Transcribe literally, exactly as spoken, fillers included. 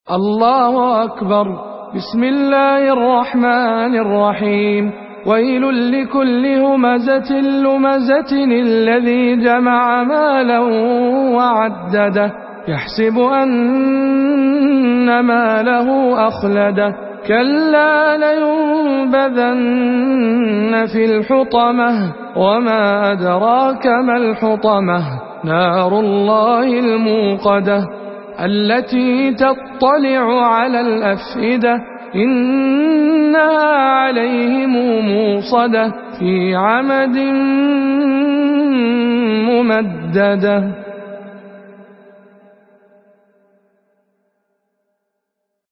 الله أكبر. بسم الله الرحمن الرحيم. ويل لكل همزة لمزة الذي جمع مالا وعدده يحسب أن ماله أخلده كلا لينبذن في الحطمة وما أدراك ما الحطمة نار الله الموقدة التي تطلع على الأفئدة إنها عليهم موصدة في عمد ممددة.